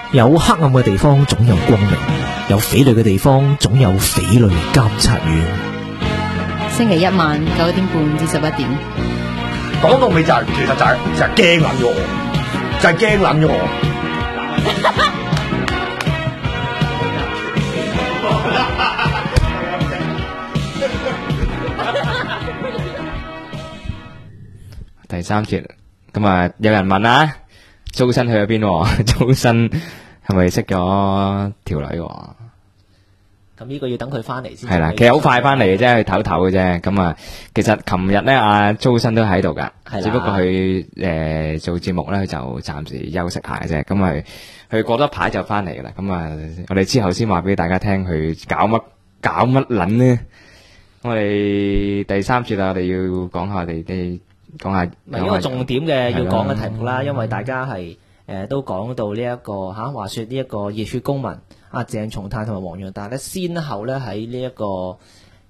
有黑暗嘅地方總有光明，有匪類嘅地方總有匪類監察院。 星期一晚9點半至11點。 講到尾就係、其實就係驚撚咗我，就係驚撚咗我。 第三節咁啊，有人問啊，周身去咗邊？周身係咪識咗條女？ 咁呢個要等佢翻嚟先。 係啦，其實好快翻嚟嘅啫，去唞唞嘅啫。咁啊，其實琴日咧，阿周身都喺度噶，只不過佢做節目咧，佢就暫時休息下嘅啫。咁佢過多排就翻嚟噶啦。咁啊，我哋之後先話俾大家聽，佢搞乜撚呢？我哋第三節啊，我哋要講下我哋講下， 唔係一個重點嘅要講嘅題目啦，因為大家係都講到呢一個話說呢一個熱血公民阿鄭松泰同埋黃洋達咧，先後咧喺呢一個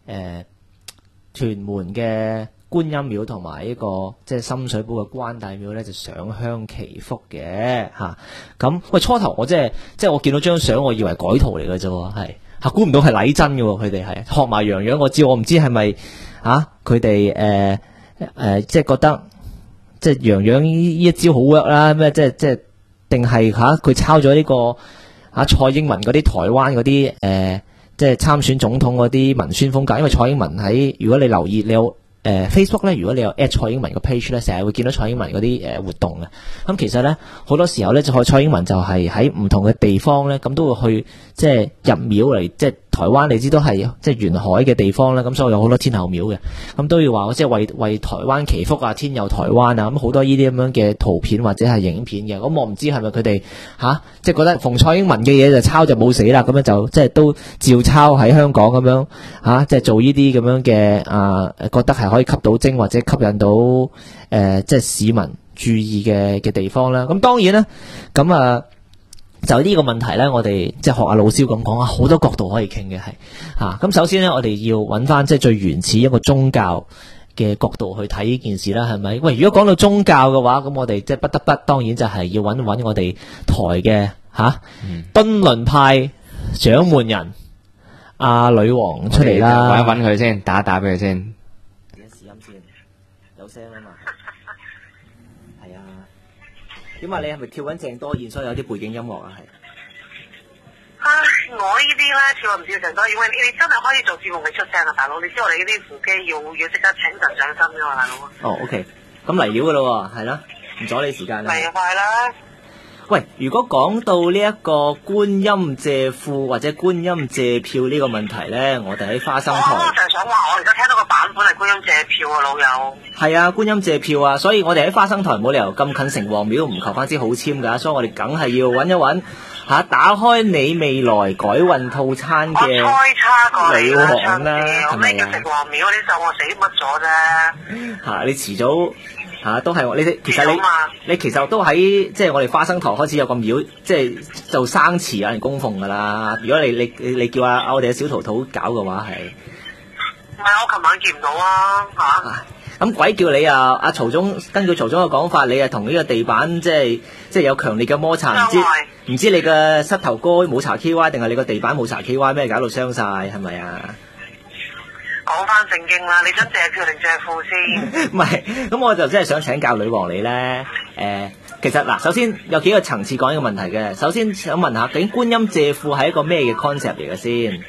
屯門嘅觀音廟同埋呢個即係深水埗嘅關帝廟咧，就上香祈福嘅嚇。咁喂，初頭我即係我見到張相，我以為改圖嚟嘅啫喎，係嚇，估唔到係禮真嘅喎，佢哋係學埋洋洋，我唔知係咪佢哋即係覺得即係洋洋呢一招好 work 啦，咩即係定係佢抄咗呢個蔡英文嗰啲台灣嗰啲即係參選總統嗰啲文宣風格，因為蔡英文喺如果你留意你有Facebook 咧，如果你有 at 蔡英文個 page 咧，成日會見到蔡英文嗰啲活動嘅。咁其實咧好多時候咧，蔡英文就係喺唔同嘅地方咧，咁都會去即係入廟嚟，即係台灣你知都係即係沿海嘅地方啦，咁所以有好多天后廟嘅，咁都要話即係為台灣祈福啊，天佑台灣啊，咁好多呢啲咁樣嘅圖片或者係影片嘅。咁我唔知係咪佢哋即係覺得逢蔡英文嘅嘢就抄就冇死啦，咁樣就即係都照抄喺香港咁樣即係做呢啲咁樣嘅覺得係可以吸到精或者吸引到即係市民注意嘅地方啦。咁當然啦，咁就呢個問題咧，我哋即係學阿老蕭咁講好多角度可以傾嘅係咁首先咧，我哋要揾翻即係最原始一個宗教嘅角度去睇呢件事啦，係咪？喂，如果講到宗教嘅話，咁我哋即係不得不當然就係要揾我哋台嘅敦倫派掌門人阿女王出嚟啦， 揾佢先，打俾佢先。 試音先，有聲啊嘛。係啊。點啊？你係咪跳緊鄭多燕，所以有啲背景音樂啊？係。 我呢啲咧跳唔跳鄭多燕？喂，你真係可以做節目未出聲啊，大佬！你知我哋呢啲副機要即刻請神上身噶嘛，大佬。 哦 ，OK， 咁嚟料噶咯，係啦，唔阻你時間啦。 嚟快啦！ 喂，如果講到呢一個觀音借庫或者觀音借票呢個問題咧，我哋喺花生台。 我就係想話，我而家聽到個版本係觀音借票啊，老友。係啊，觀音借票啊，所以我哋喺花生台冇理由咁近城隍廟唔求翻支好籤㗎，所以我哋梗係要揾一揾打開你未來改運套餐嘅女王啦，係咪啊？城隍廟嗰啲就我死乜咗啫。你遲早。都係你其實你其實都喺即係我哋花生台開始有個廟，即係就生祠有人供奉噶啦。如果你叫我哋嘅小桃桃搞嘅話係， 唔係我琴晚見唔到啊咁鬼叫你阿曹總，根據曹總嘅講法，你同呢個地板即係有強烈嘅摩擦，唔知你嘅膝頭哥冇搽 KY 定係你個地板冇搽 KY 咩搞到傷晒係咪啊？ 講翻正經啦，你想借票定借庫先？ 唔係，咁我就真係想請教女王你咧。其實嗱，首先有幾個層次講呢個問題嘅。首先想問下，究竟觀音借庫係一個咩嘅 concept 嚟嘅先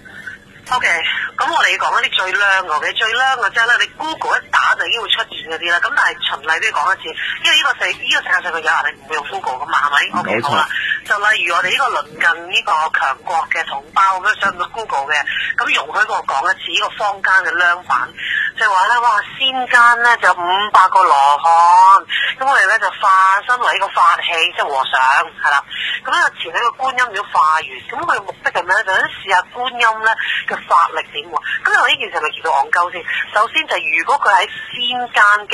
？OK， 咁我哋講一啲最靚嘅，最靚嘅即係咧，你 Google 一打就已經會出現嗰啲啦。咁但係循例都要講一次，因為呢個世界上嘅有人你唔會用 Google 噶嘛，係咪 ？OK， 好啦。就例如我哋呢個鄰近呢個強國嘅同胞咁樣上到 Google 嘅，咁容許我講一次呢個坊間嘅靚版，就係話咧，哇，仙間咧就500個羅漢，咁我哋咧就化身為呢個法器，即係和尚，係啦。咁咧前喺個觀音廟化完，咁佢嘅目的係咩咧？就想試下觀音咧嘅法力點喎。咁因為呢件事係咪叫做戇鳩先？首先就係如果佢喺仙間嘅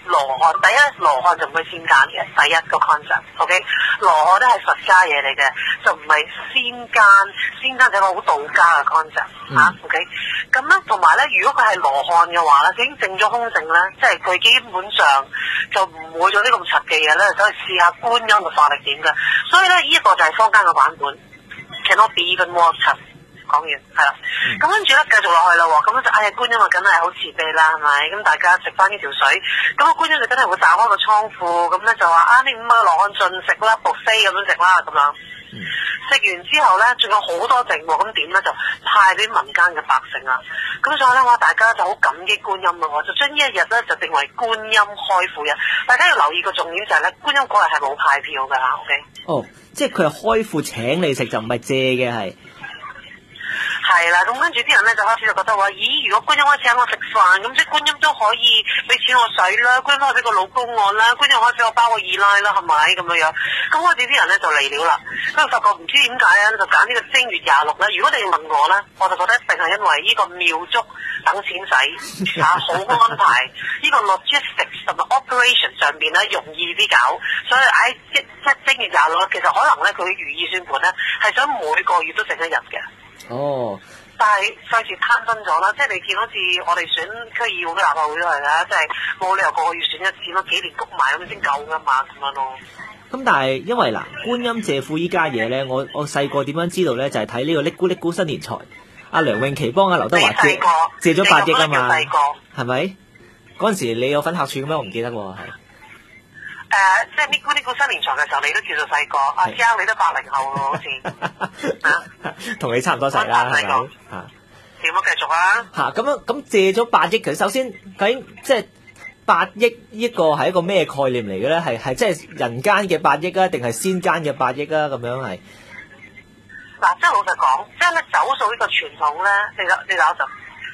羅漢，第一羅漢就唔係仙間嘅，第一個 concept，OK，羅漢咧係佛家嘢嚟嘅，就唔係仙間，仙間就係個好道家嘅 concept 嚇，OK，咁咧同埋咧，如果佢係羅漢嘅話咧，已經證咗空性咧，即係佢基本上就唔會做啲咁柒嘅嘢咧，走去試下觀音嘅法力點嘅，所以咧呢一個就係坊間嘅版本 ，cannot be even worse。講完係啦，咁跟住咧繼續落去啦喎，咁就觀音啊，梗係好慈悲啦，係咪？咁大家食翻呢條水，咁個觀音就真係會打開個倉庫，咁咧就話呢5個羅漢盡食啦，buffet咁樣食啦，咁樣食完之後咧，仲有好多剩喎，咁點咧就派俾民間嘅百姓啦。咁所以咧話大家就好感激觀音咯，就將呢一日咧就定為觀音開庫日。大家要留意個重點就係咧，觀音嗰日係冇派票㗎嚇 ，OK？ 哦，即係佢係開庫請你食，就唔係借嘅係。 係啦，咁跟住啲人咧就開始就覺得話，咦，如果觀音可以請我食飯，咁即係觀音都可以俾錢我使啦，觀音可以俾個老公我啦，觀音可以俾我包個二奶啦，係咪咁樣樣？咁開始啲人咧就嚟了啦，跟住發覺唔知點解咧，就揀呢個正月26咧。如果你要問我咧，我就覺得一定係因為呢個廟祝等錢使嚇，好安排呢個 logistics 同埋 operation 上邊咧容易啲搞，所以即正月26其實可能咧佢如意算盤咧係想每個月都整一日嘅。 哦， 但係費事攤分咗啦，即係你見好似我哋選區議會、立法會都係啦，即係冇理由個個月選一次咯，幾年谷埋咁先夠噶嘛，咁樣咯。 咁但係因為嗱，觀音借庫依家嘢咧，我細個點樣知道咧？就係睇呢個嚦咕嚦咕新年財，阿梁詠琪幫阿劉德華借咗8億啊嘛，係咪？嗰陣時你有份客串嘅咩？我唔記得喎，係。 即係嚦咕嚦咕新年財嘅時候，你都叫做細個，阿張你都80後咯，好似同你差唔多細啦，係咪？ 點啊？繼續啊！ 咁借咗8億，其實首先究竟即係8億呢個係一個咩概念嚟嘅咧？係即係人間嘅8億啊，定係仙間嘅8億啊？咁樣係嗱，即係老實講，即係咧走數呢個傳統咧，你攞就。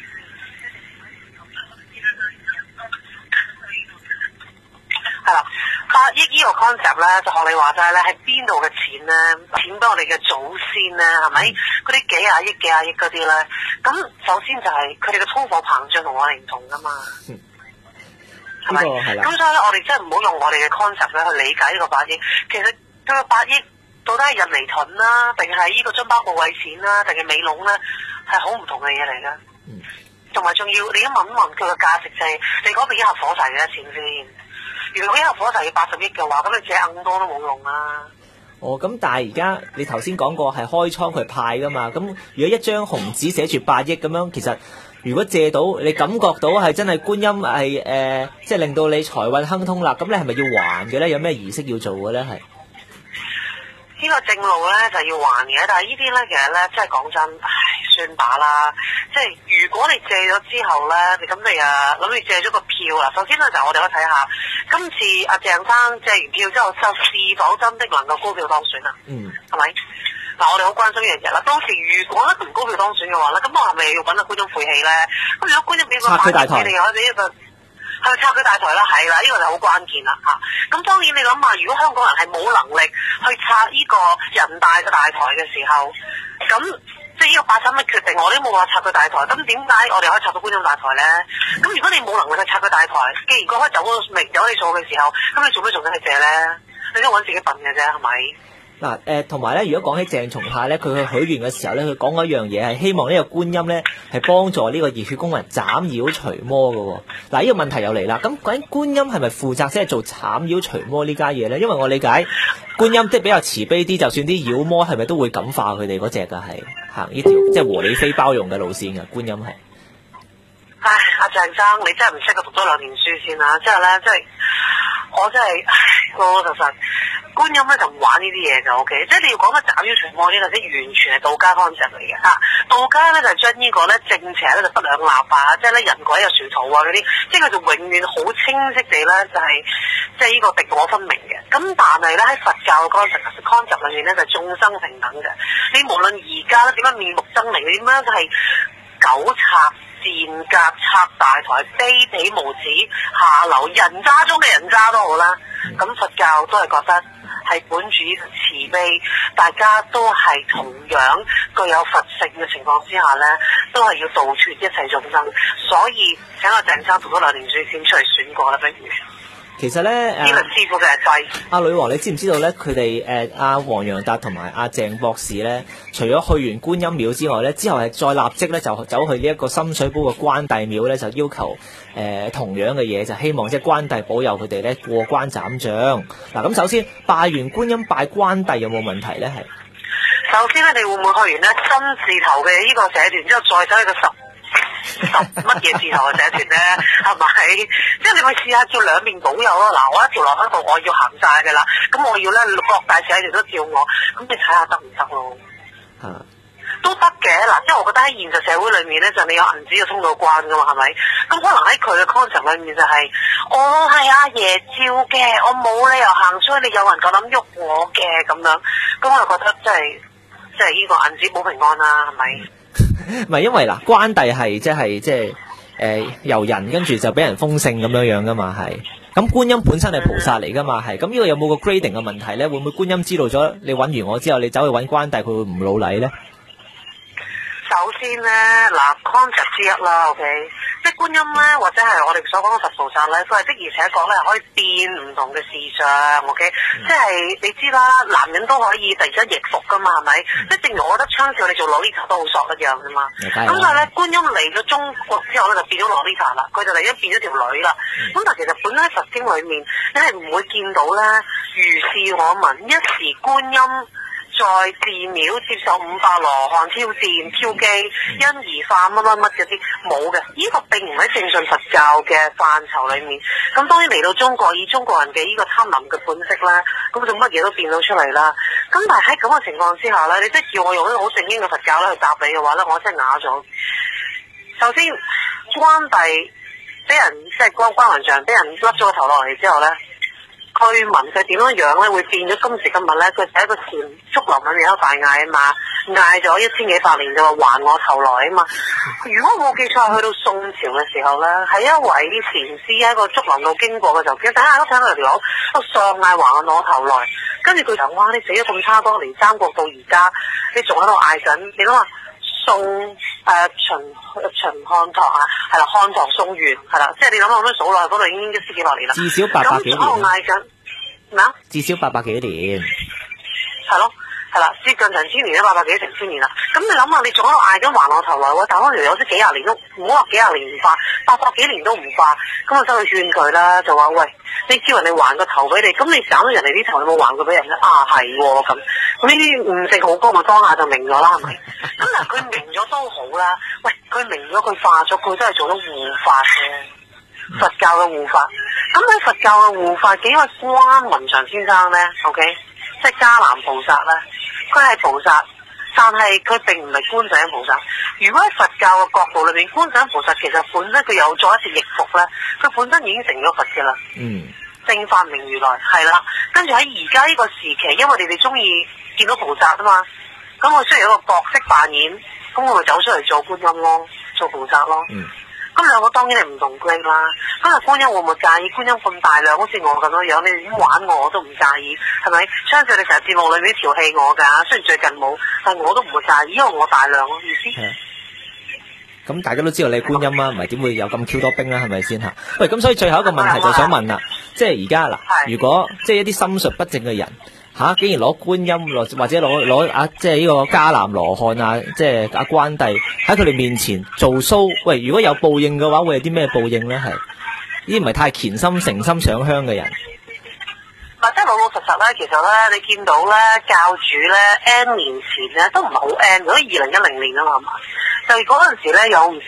係啦，8億呢個 concept 咧，就學你話齋咧，係邊度嘅錢咧？錢俾我哋嘅祖先咧，係咪？嗰啲幾廿億嗰啲咧，咁首先就係佢哋嘅通貨膨脹同我哋唔同噶嘛，係咪？咁所以咧，我哋真係唔好用我哋嘅 concept 咧去理解呢個8億。其實佢個8億到底係印尼盾啦，定係呢個津巴布韋錢啦，定係美籠咧，係好唔同嘅嘢嚟噶。同埋仲要你一問一問佢嘅價值就係，你嗰邊一盒火柴幾多錢先？如果一盒火柴要80億嘅話，咁你借硬多都冇用啦。 哦，咁但係而家你頭先講過係開倉佢派噶嘛？咁如果一張紅紙寫住8億咁樣，其實如果借到你感覺到係真係觀音係即係令到你財運亨通啦，咁你係咪要還嘅咧？有咩儀式要做嘅咧？係呢個正路咧就要還嘅，但係呢啲咧其實咧真係講真，算把啦。即係如果你借咗之後咧，咁你諗住借咗個票啦。首先咧就我哋可以睇下，今次阿鄭生借完票之後，就是否真的能夠高票當選啊？係咪？嗱，我哋好關心呢樣嘢啦。當時如果咧唔高票當選嘅話咧，咁我係咪要揾阿觀音晦氣咧？咁如果觀音俾個8億你哋可以俾一個係咪拆佢大台啦？係啦，呢個就好關鍵啦嚇。咁當然你諗下，如果香港人係冇能力去拆呢個人大嘅大台嘅時候，咁即係呢個8-3嘅決定，我哋都冇話拆佢大台。咁點解我哋可以拆到觀音大台咧？咁如果你冇能力去拆佢大台，既然佢可以走咗明走你數嘅時候，咁你做咩仲要去借咧？你都揾自己笨嘅啫，係咪？ 嗱，同埋咧，如果講起鄭松泰咧，佢去許願嘅時候咧，佢講嗰樣嘢係希望呢個觀音咧係幫助呢個熱血公民斬妖除魔嘅喎。嗱，呢個問題又嚟啦。咁究竟觀音係咪負責即係做斬妖除魔呢家嘢咧？因為我理解觀音即係比較慈悲啲，就算啲妖魔係咪都會感化佢哋嗰隻㗎，係行呢條即係和理非包容嘅路線嘅觀音係。 唉，阿鄭生，你真係唔識佢讀多2年書先啦。即係咧，即係我真係老老實實。觀音咧就唔玩呢啲嘢就 OK，即係你要講得斬妖除魔呢個，即係完全係道家 concept 嚟嘅嚇。道家咧就將呢個咧正邪咧就不兩立啊，即係咧人鬼啊殊途啊嗰啲，即係佢就永遠好清晰地咧就係即係呢個敵我分明嘅。咁但係咧喺佛教嘅 concept 裏面咧就眾生平等嘅。你無論而家咧點樣面目猙獰，點樣就係狗賊賤格拆大台卑鄙無恥下流人渣中嘅人渣都好啦。咁佛教都係覺得係本住呢個慈悲，大家都係同樣具有佛性嘅情況之下咧，都係要杜絕一切眾生。所以請阿鄭生讀咗2年書先出嚟選過啦，不如。 其實咧呢輪師傅嘅係制。 阿女王，你知唔知道咧？佢哋阿黃洋達同埋阿鄭博士咧，除咗去完觀音廟之外咧，之後係再立即咧就走去呢一個深水埗嘅關帝廟咧，就要求同樣嘅嘢，就希望即係關帝保佑佢哋咧過關斬將。嗱，咁首先拜完觀音拜關帝有冇問題咧？係首先咧，你會唔會去完咧真字頭嘅呢個社團之後，再走去個十乜嘢字頭嘅社團咧？係咪？即係你咪試下叫兩面保佑咯。嗱，我一條落喺度，我要行晒㗎啦。咁我要咧各大社團都照我，咁你睇下得唔得咯？都得嘅。嗱，即係我覺得喺現實社會裏面咧，就你有銀紙就通到關噶嘛，係咪？咁可能喺佢嘅 concept 裏面就係、我係阿爺照嘅，我冇理由行出去，你有人夠膽喐我嘅咁樣。咁我就覺得即係呢個銀紙保平安啦，係咪？ 唔係因為嗱，關帝係即係由人跟住就俾人封聖咁樣噶嘛，係。咁觀音本身係菩薩嚟噶嘛，係。咁呢個有冇個 grading 嘅問題咧？會唔會觀音知道咗你揾完我之後，你走去揾關帝，佢會唔老禮咧？ 首先咧，嗱 concept 之一啦 ，OK， 即係觀音咧，或者係我哋所講嘅佛菩薩咧，佢係的而且確咧可以變唔同嘅視像 ，OK，即係你知啦，男人都可以突然間易服噶嘛，係咪？即係正如我覺得昌少你做洛麗塔都好索一樣啫嘛。咁所以咧，觀音嚟咗中國之後咧，就變咗洛麗塔啦，佢就嚟咗變咗條女啦。咁但係其實本身喺佛經裏面，你係唔會見到咧，如是我聞，一時觀音在寺廟接受500羅漢挑戰挑機，因而化乜乜乜嗰啲冇嘅，呢個並唔喺正信佛教嘅範疇裏面。咁當然嚟到中國，以中國人嘅呢個貪婪嘅本色咧，咁就乜嘢都變到出嚟啦。咁但係喺咁嘅情況之下咧，你即係叫我用一個好正經嘅佛教咧去答你嘅話咧，我真係啞咗。首先，關帝俾人即係關雲長俾人甩咗個頭落嚟之後咧。據聞佢點樣樣咧，會變咗今時今日咧，佢喺個禪竹林裏面喺度大嗌啊嘛，嗌咗1000幾百年就話還我頭來啊嘛。如果我冇記錯，去到宋朝嘅時候咧，係一位禪師喺個竹林度經過嘅時候，其實大家都聽到條友喺度喪嗌還我頭來，跟住佢就哇你死咗咁差多年，三國到而家，你仲喺度嗌緊，你諗下宋秦漢唐啊，係啦，漢唐宋元係啦，即係你諗下咁樣數落去嗰度已經1000幾百年啦， 至少800幾年。咁喺度嗌緊咩啊？至少800幾年。係咯，係啦，接近成千年啦，800幾成千年啦。咁你諗下，你仲喺度嗌緊還我頭來喎，但係嗰條友先幾廿年都唔好話幾廿年唔化，800幾年都唔化，咁我走去勸佢啦，就話喂，你叫人哋還個頭俾你，咁你斬咗人哋啲頭，你冇還佢俾人咧？啊係喎咁。呢啲悟性好高，咪當下就明咗啦，係咪？咁嗱，佢明咗都好啦。喂，佢明咗，佢化咗，佢都係做到護法嘅，佛教嘅護法。咁喺佛教嘅護法，幾位關雲長先生咧 ，OK， 即係迦南菩薩咧，佢係菩薩，但係佢並唔係觀世音菩薩。如果喺佛教嘅角度裏面，觀世音菩薩其實本身佢有做一次逆服咧，佢本身已經成咗佛嘅啦。正法明如來係啦，跟住喺而家呢個時期，因為你哋中意見到菩薩啊嘛，咁我雖然有個角色扮演，咁我咪走出嚟做觀音咯，做菩薩咯。咁兩個當然係唔同 grade 啦。咁啊，觀音會唔會介意？觀音咁大量，好似我咁樣樣，你點玩我都唔介意，係咪？相信你成日節目裏面調戲我㗎，雖然最近冇，但我都唔會介意，因為我大量咯，意思。 咁大家都知道你係觀音啦，唔係點會有咁 Q 多兵啦？係咪先嚇？喂，咁所以最後一個問題就想問啦，即係而家嗱，如果即係一啲心術不正嘅人竟然攞觀音或者攞即係呢個迦南羅漢啊，即係阿關帝喺佢哋面前做 show， 喂，如果有報應嘅話，會有啲咩報應咧？係呢啲唔係太虔心誠心上香嘅人。 即係老老實實咧，其實咧，你見到咧教主咧 N 年前咧都唔係好 N，嗰啲2010年啊嘛，係嘛？就嗰陣時咧有唔知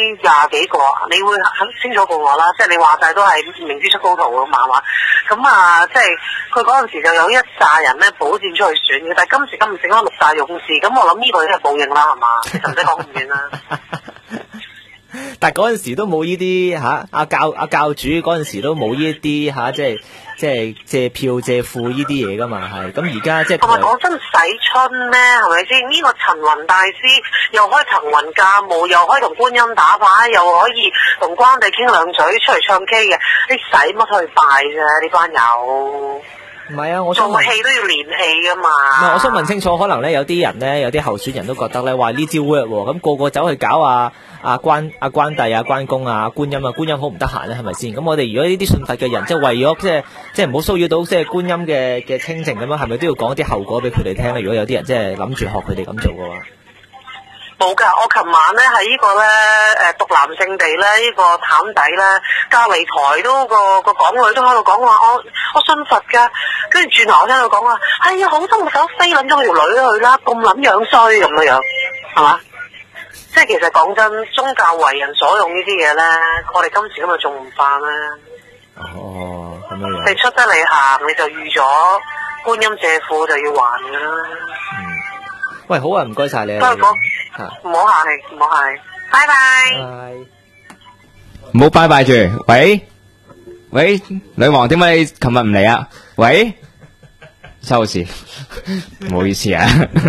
20幾個，你會很清楚過我啦。即係你話晒都係明知出高徒咁嘛。咁啊，即係佢嗰陣時就有一紮人咧保薦出去選嘅，但係今時今日剩翻6大勇士，咁我諗呢個已經係報應啦，係嘛？其實唔使講咁遠啦。 但係嗰陣時都冇呢啲阿教主嗰陣時都冇呢啲即係借票借庫呢啲嘢噶嘛，係咁而家即係同埋講真使春咩？係咪先？呢個陳雲大師又可以騰雲駕霧，又可以同觀音打牌，又可以同關帝傾兩嘴出嚟唱 K 嘅，你使乜去拜啫？呢班友唔係啊，我想做問戲都要練戲噶唔係， 嘛。 我想問清楚，可能咧有啲人咧，有啲候選人都覺得咧，話呢招 work 喎，咁個個走去搞關帝啊、關公啊、觀音啊，觀音好唔得閒咧，係咪先？咁我哋如果呢啲信佛嘅人，即係為咗即係唔好騷擾到即係觀音嘅清靜咁樣，係咪都要講啲後果俾佢哋聽咧？如果有啲人即係諗住學佢哋咁做嘅話。 冇㗎，我琴晚咧喺呢個咧獨男聖地咧呢個譚底咧隔離台都個港女都喺度講話我信佛㗎，跟住轉頭我聽佢講話係啊，好心手飛撚咗條女去啦，咁撚樣衰咁樣，係嘛？即係其實講真，宗教為人所用呢啲嘢咧，我哋今時今日仲唔犯咩？ 哦，咁樣你出得嚟行，你就預咗觀音借庫就要還㗎啦。 喂，好啊，唔該晒你啊。 不過唔好客氣，唔好客氣，拜拜。 拜。 唔好拜拜住。喂，女王，點解你琴日唔嚟啊？喂，收咗線，唔好意思啊。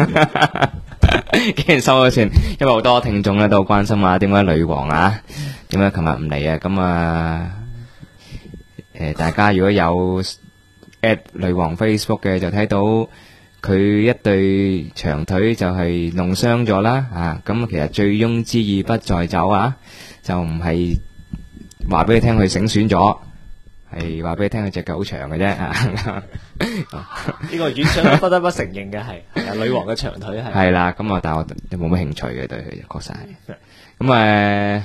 竟然收咗線，因為好多聽眾咧都關心啊，點解女王啊，點解琴日唔嚟啊？咁啊，大家如果有 at 女王 Facebook 嘅，就睇到佢一對長腿就係弄傷咗啦，啊，咁其實醉翁之意不在酒啊，就唔係話俾你聽佢醒選咗，係話俾你聽佢隻腳好長嘅啫啊。 呢個院長不得不承認嘅係女王嘅長腿係。 係啦，咁啊，但係我都冇乜興趣嘅對佢，確實係。咁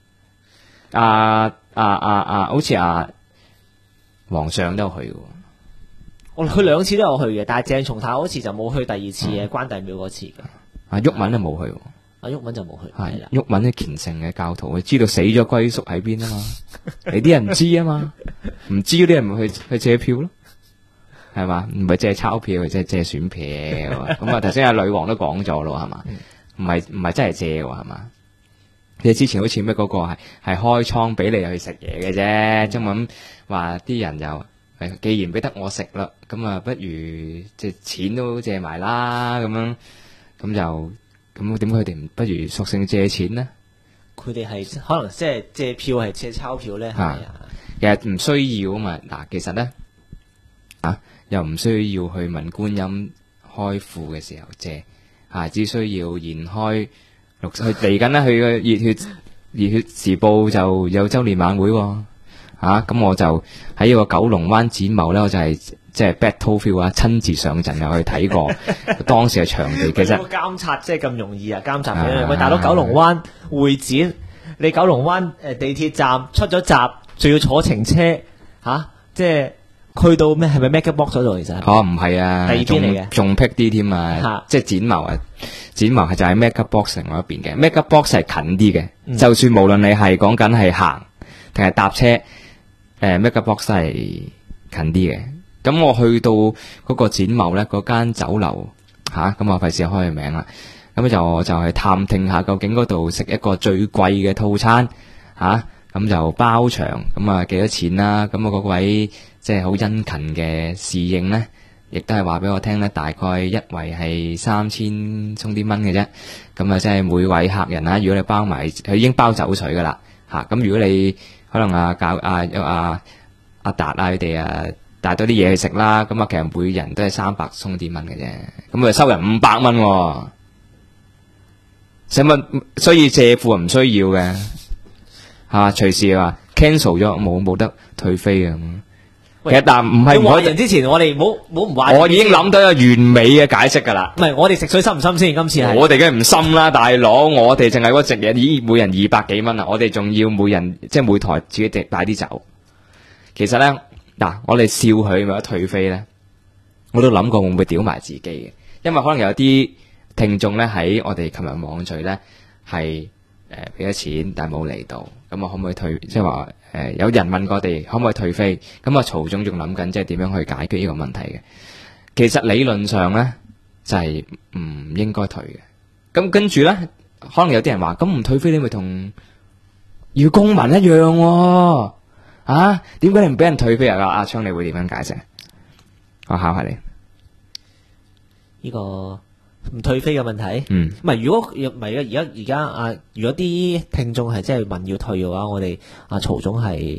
好似皇上都有去嘅。 我去兩次都有去嘅，但係鄭松泰嗰次就冇去第二次嘅關帝廟嗰次嘅。 阿毓民都冇去喎。 阿毓民就冇去。 係毓民啲虔誠嘅教徒，佢知道死咗歸宿喺邊啊嘛。你啲人唔知啊嘛，唔知嗰啲人咪去借票咯，係嘛？唔係借鈔票，即係借選票。咁啊，頭先阿女王都講咗咯，係嘛？唔係真係借喎，係嘛？你之前好似咩嗰個係開倉俾你去食嘢嘅啫，即係咁話啲人就。既然俾得我食啦，咁啊，不如即係錢都借埋啦，咁樣咁點解佢哋唔不如索性借錢呢？ 佢哋係可能即係借票係借鈔票咧，係咪啊？ 其實唔需要啊嘛。嗱，其實咧又唔需要去問觀音開庫嘅時候借，只需要延開去嚟緊咧，佢嘅熱血時報就有周年晚會喎。咁我就喺呢個九龍灣展貿咧，我就係即係 Battlefield 啊，親自上陣又去睇過當時嘅場地。其實監察即係咁容易啊？監察嘅喂，大佬，九龍灣會展，你九龍灣地鐵站出咗閘，仲要坐程車即係去到咩？係咪 MegaBox 嗰度？其實唔係啊， 第二邊嚟嘅， 仲僻啲添啊！即係展貿啊，展貿係就喺 MegaBox 另外一邊嘅。MegaBox 係近啲嘅，就算無論你係講緊係行定係搭車。MegaBox 係近啲嘅，咁我去到嗰個展貿咧，嗰間酒樓咁我費事開佢名啦，咁就去探聽下究竟嗰度食一個最貴嘅套餐咁就包場，咁啊幾多錢啦？咁我嗰位即係好殷勤嘅侍應咧，亦都係話俾我聽咧，大概一圍係3000鬆啲蚊嘅啫，咁啊即係每位客人如果你包埋，佢已經包酒水噶啦咁如果你可能阿達佢哋帶多啲嘢去食啦，咁其實每人都係300鬆啲蚊嘅啫，咁啊收人500蚊喎，使乜？所以借庫唔需要嘅，隨時話 cancel 咗冇得退飛嘅咁。其實但唔係唔可以。之前我哋唔話。我已經諗到一個完美嘅解釋㗎啦。唔係我哋食水深唔深先？今次係我哋梗係唔深啦，大佬。我哋淨係嗰隻嘢，每人200幾蚊啊！我哋仲要每人即係每台自己帶啲酒。其實咧我哋笑佢咪得退飛咧，我都諗過會唔會屌埋自己嘅，因為可能有啲聽眾咧喺我哋琴日網聚咧係俾咗錢，但係冇嚟到，咁啊可唔可以退？即係話有人問過我哋可唔可以退飛？咁啊曹總仲諗緊即係點樣去解決呢個問題嘅。其實理論上咧就係唔應該退嘅。咁跟住咧，可能有啲人話：咁唔退飛你咪同要公民一樣喎。點解你唔俾人退飛啊？阿昌，你會點樣解釋？我考下你。呢個唔退飛嘅問題，唔係如果唔係而家如果啲聽眾係真係問要退嘅話，我哋曹總係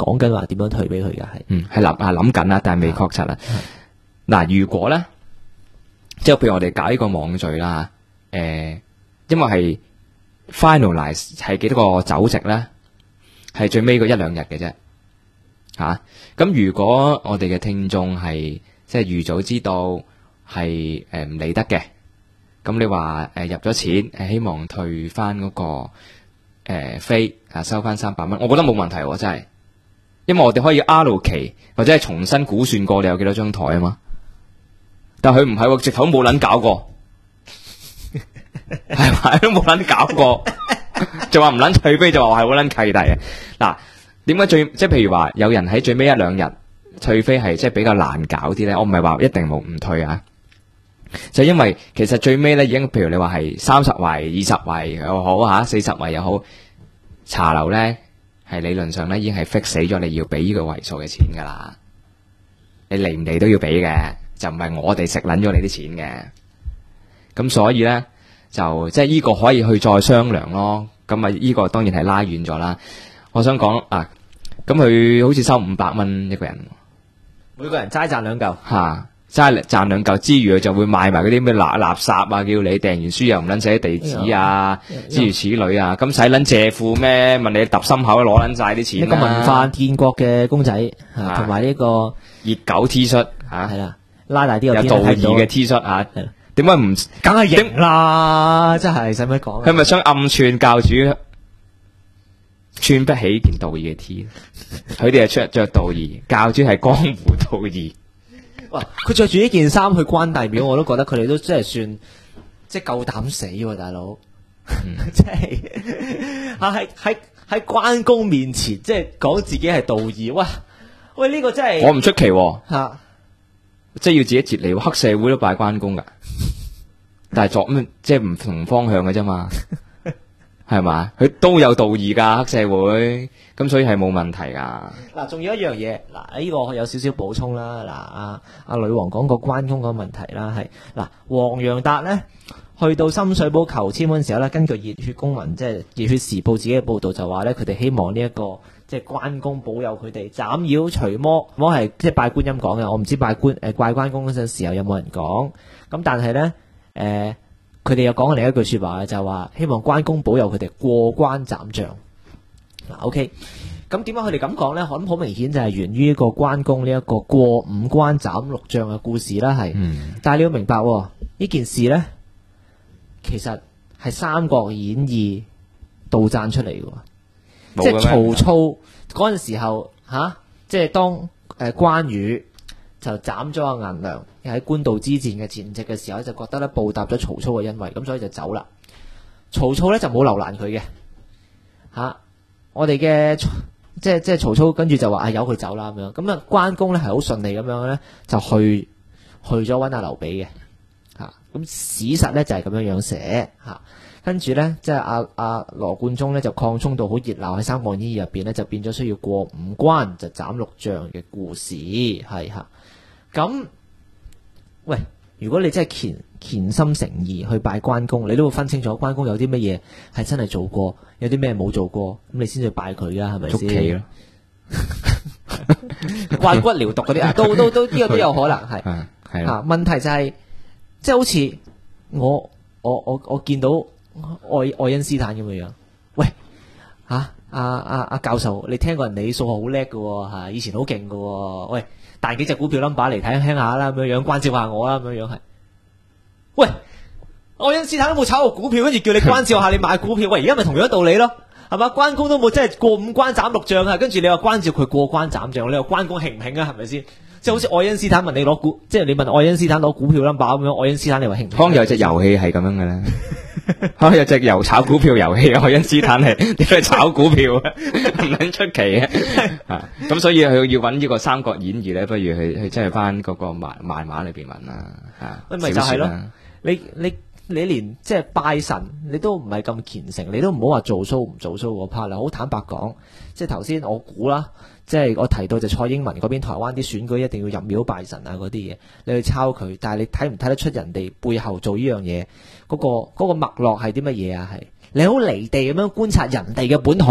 講緊話點樣退俾佢㗎，係。 係諗緊啦，但係未確實啦。嗱，如果咧，即係譬如我哋搞呢個網聚啦，因為係 finalize 係幾多個酒席咧，係最尾嗰一兩日嘅啫。咁如果我哋嘅聽眾係即係預早知道係唔嚟得嘅，咁你話入咗錢，希望退翻嗰個飛收翻300蚊，我覺得冇問題喎，真係，因為我哋可以 allocate 或者係重新估算過你有幾多張台啊嘛。但佢唔係喎，直頭冇撚搞過，係咪都冇撚搞過，就話唔撚退飛，就話係好撚契弟啊！嗱，點解即係譬如話有人喺最尾一兩日退飛係即係比較難搞啲咧？我唔係話一定冇唔退啊，就因為其實最尾咧已經，譬如你話係30圍、20圍又好40圍又好，茶樓咧係理論上咧已經係 fix 死咗你要俾呢個位數嘅錢噶啦，你嚟唔嚟都要俾嘅。就唔係我哋食撚咗你啲錢嘅，咁所以咧就即係呢個可以去再商量咯。咁呢個當然係拉遠咗啦。我想講咁佢好似收500蚊一個人， 每個人齋賺2嚿齋賺2嚿之餘，佢就會賣埋嗰啲咩垃圾啊，叫你訂完書又唔撚寫地址啊，諸如此類啊。咁使撚借庫咩？問你揼心口攞撚晒啲錢。 一個文化建國嘅公仔同埋呢個熱狗 T 恤係啦。拉大啲有道義嘅 T 恤點解唔梗係型啦？真係使乜講？ 佢咪想暗串教主穿不起件道義嘅 T， 佢哋係着道義，教主係江湖道義。 哇！佢着住呢件衫去關帝廟，我都覺得佢哋都真係算即係夠膽死喎，大佬！即係喺關公面前，即係講自己係道義。喂，呢個真係我唔出奇喎。即係要自己截離，黑社會都拜關公噶，但係即係唔同方向嘅啫嘛，係嘛？佢都有道義噶黑社會，咁所以係冇問題噶。 嗱，仲有一樣嘢，呢個有少少補充啦。阿女王講過關公個問題啦，係黃洋達呢去到深水埗求簽嗰陣時候呢，根據熱血公民即係熱血時報自己嘅報道就話呢，佢哋希望呢一個。即係關公保佑佢哋斬妖除魔，魔係即係拜觀音講嘅，我唔知拜關公嗰陣時候有冇人講。咁但係咧，佢哋又講過另一句說話，就係話希望關公保佑佢哋過關斬將。OK，咁點解佢哋咁講咧？我諗好明顯就係源於一個關公呢一個過5關斬6將嘅故事啦，係。但係你要明白呢件事咧，其實係《三國演義》杜撰出嚟嘅。即係曹操嗰陣時候即係當關羽就斬咗阿顏良，喺官渡之戰嘅前夕嘅時候，就覺得咧報答咗曹操嘅恩惠，咁所以就走啦。曹操咧就冇留難佢嘅我哋嘅即係曹操跟住就話由佢走啦咁樣。咁關公咧係好順利咁樣咧就去咗搵阿劉備嘅咁史實咧就係咁樣寫跟住咧，即係阿羅貫中咧就擴充到好熱鬧喺《三國演義》入邊咧，就變咗需要過5關就斬6將嘅故事，係咁，喂，如果你真係虔心誠意去拜關公，你都會分清楚關公有啲乜嘢係真係做過，有啲咩冇做過，咁你先去拜佢噶，係咪先？捉棋咯，刮骨療毒嗰啲都呢個都有可能係問題就係即係好似我見到。愛因斯坦咁嘅樣，喂阿教授，你聽過人哋數學好叻嘅以前好勁嘅，喂彈幾隻股票 number 嚟聽下啦，咁樣關照下我啦，咁樣係，喂愛因斯坦都冇炒過股票，跟住叫你關照下你買股票，喂而家咪同樣道理咯，係嘛？關公都冇真係過5關斬6將跟住你話關照佢過關斬將，你話關公興唔興啊？係咪先？即係好似愛因斯坦問你攞股，即係你問愛因斯坦攞股票 number 咁樣，愛因斯坦你話興唔興？ 當有隻遊戲係咁樣嘅咧。有隻炒股票遊戲，愛因斯坦係點解炒股票啊？唔撚出奇嘅咁所以佢要揾呢個《三國演義》咧，不如去真係翻嗰個漫畫裏邊揾啦咪就係咯，你連即係拜神，你都唔係咁虔誠，你都唔好話做 show 唔做 show 嗰 part 啦。好坦白講，即係頭先我估啦，即係我提到就蔡英文嗰邊台灣啲選舉一定要入廟拜神啊嗰啲嘢，你去抄佢，但係你睇唔睇得出人哋背後做呢樣嘢嗰個脈絡係啲乜嘢啊？係你好離地咁樣觀察人哋嘅本土，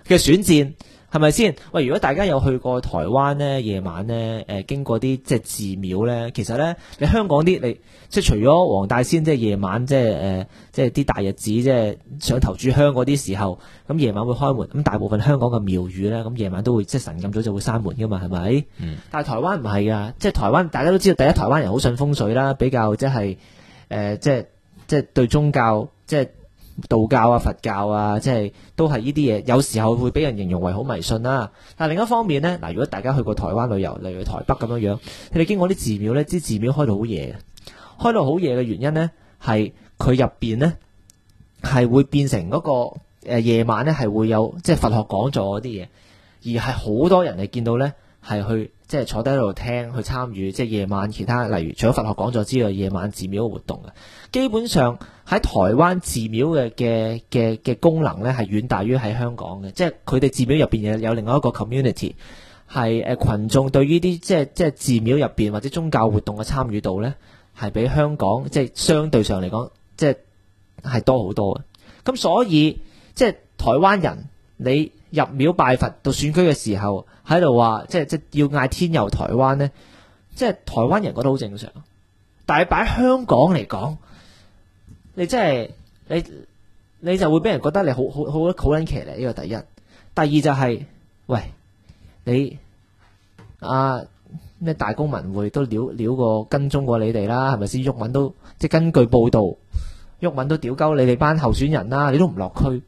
嘅選戰。係咪先？喂，如果大家有去過台灣咧，夜晚咧，經過啲即係寺廟咧，其實咧，你香港啲你即係除咗黃大仙，即係夜晚即係即係啲大日子，即係上頭炷香嗰啲時候，咁夜晚會開門。咁大部分香港嘅廟宇咧，咁夜晚都會即係晨咁早就會閂門噶嘛，係咪？但係台灣唔係噶，即係台灣大家都知道，第一台灣人好信風水啦，比較即係即係對宗教即係。道教啊、佛教啊，即係都係呢啲嘢，有時候會俾人形容為好迷信啦。但係另一方面呢，嗱，如果大家去過台灣旅遊，例如台北咁樣樣，你哋經過啲寺廟呢，啲寺廟開到好夜嘅，開到好夜嘅原因呢，係佢入邊呢係會變成嗰個夜晚呢係會有即係佛學講座嗰啲嘢，而係好多人你見到呢係去即係坐低喺度聽去參與，即係夜晚其他例如除咗佛學講座之外，夜晚寺廟嘅活動嘅。基本上喺台灣寺廟嘅功能咧係遠大於喺香港嘅，即係佢哋寺廟入邊有另外一個 community 係群眾對於啲即係寺廟入邊或者宗教活動嘅參與度咧係比香港即係相對上嚟講即係多好多嘅。咁所以即係台灣人你入廟拜佛到選舉嘅時候喺度話即係要嗌天佑台灣咧，即係台灣人覺得好正常，但係擺喺香港嚟講。你真係你就會俾人覺得你好撚騎呢，呢個第一。第二就係喂你咩大公文匯都料過跟蹤過你哋啦，係咪先？毓民都即係根據報道，毓民都屌鳩你哋班候選人啦，你都唔落區，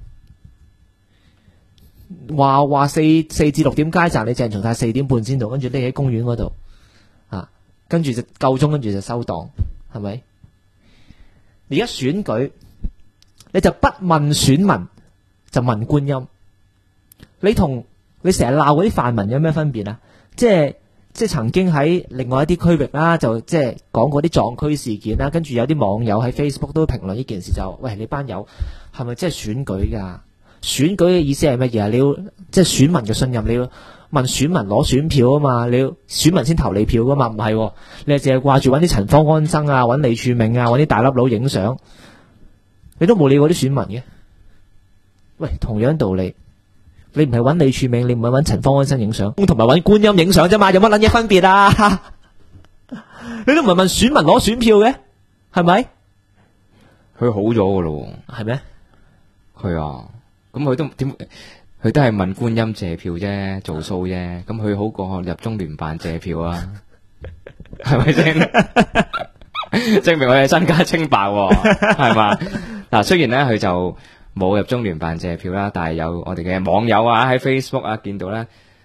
話4至6點街站，你鄭松泰4點半先到，跟住匿喺公園嗰度跟住就夠鐘，跟住就收檔，係咪？而家選舉，你就不問選民，就問觀音。你成日鬧嗰啲泛民有咩分別啊？即係曾經喺另外一啲區域啦，就即係講過啲撞區事件啦，跟住有啲網友喺 Facebook 都評論呢件事就，喂，你班友係咪即係選舉㗎？選舉嘅意思係乜嘢啊？你要即係選民嘅信任，你要問選民攞選票啊嘛，你要選民先投你票噶嘛，唔係，你係淨係掛住揾啲陳方安生啊，揾李柱銘啊，揾啲大粒佬影相，你都冇理過啲選民嘅。喂，同樣道理，你唔係揾李柱銘，你唔係揾陳方安生影相，同埋揾觀音影相啫嘛，有乜撚嘢分別啊？你都唔係問選民攞選票嘅，係咪？ 佢好咗噶咯， 係咩？ 係啊，咁佢都係問觀音借票啫，做數啫。咁佢好過入中聯辦借票啊，係咪先？證明我哋身家清白，係嘛？嗱，雖然咧佢就冇入中聯辦借票啦，但係有我哋嘅網友啊喺 Facebook 啊見到咧，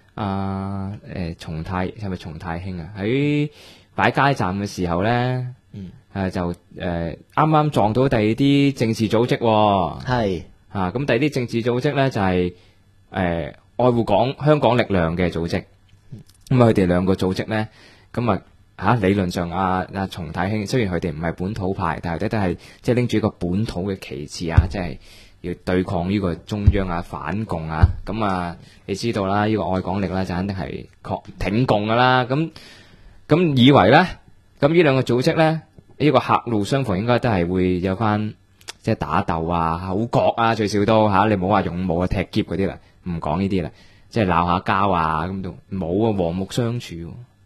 松泰係咪松泰興啊？喺擺街站嘅時候咧，就啱啱撞到第二啲政治組織， 係咁第二啲政治組織咧就係愛護香港力量嘅組織，咁佢哋兩個組織咧，咁理論上松泰興雖然佢哋唔係本土派，但係都係即係拎住一個本土嘅旗幟啊，即係要對抗呢個中央啊、反共啊，咁你知道啦，呢個愛港力咧就肯定係挺共噶啦，咁以為咧，咁呢兩個組織咧，呢個狹路相逢應該都係會有翻即係打鬥啊、口角啊，最少都你唔好話勇武啊、踢劫嗰啲啦，唔講呢啲啦，即係鬧下交啊咁都冇啊，和睦相處，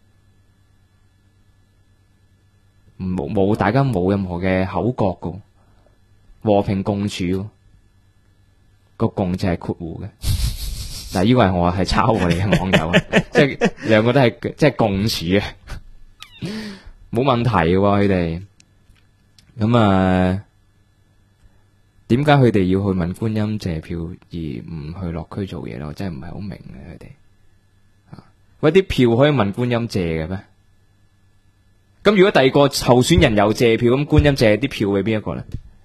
冇大家冇任何嘅口角噶，和平共處，個共就係括弧嘅。嗱，呢個係我係抄我哋嘅網友，即係兩個都係即係共處嘅，冇問題嘅佢哋。咁點解佢哋要去問觀音借票而唔去落區做嘢咧？我真係唔係好明嘅佢哋。喂，啲票可以問觀音借嘅咩？咁如果第二個候選人有借票，咁觀音借啲票俾邊一個咧？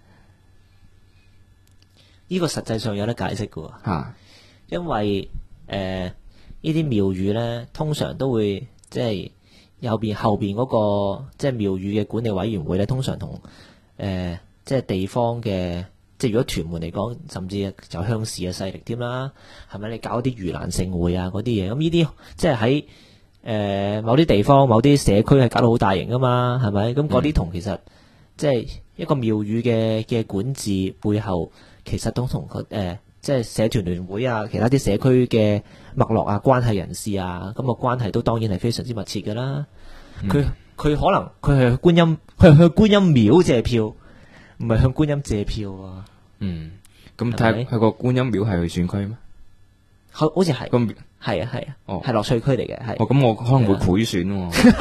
呢個實際上有得解釋嘅喎。因為呢啲廟宇咧，通常都會即係後邊嗰個即係廟宇嘅管理委員會咧，通常同即係地方嘅，即係如果屯門嚟講，甚至就鄉市嘅勢力添啦，係咪？你搞啲盂蘭盛會啊嗰啲嘢，咁呢啲即係喺某啲地方、某啲社區係搞到好大型噶嘛，係咪？咁嗰啲同其實即係一個廟宇嘅管治背後，其實都同即係社團聯會啊，其他啲社區嘅脈絡啊、關係人士啊，咁個關係都當然係非常之密切㗎啦。佢可能佢係去觀音廟借票，唔係向觀音借票啊。 咁睇下佢個觀音廟係去選區咩？ 好似係，係啊，係樂趣區嚟嘅，係。 咁我可能會賄選喎。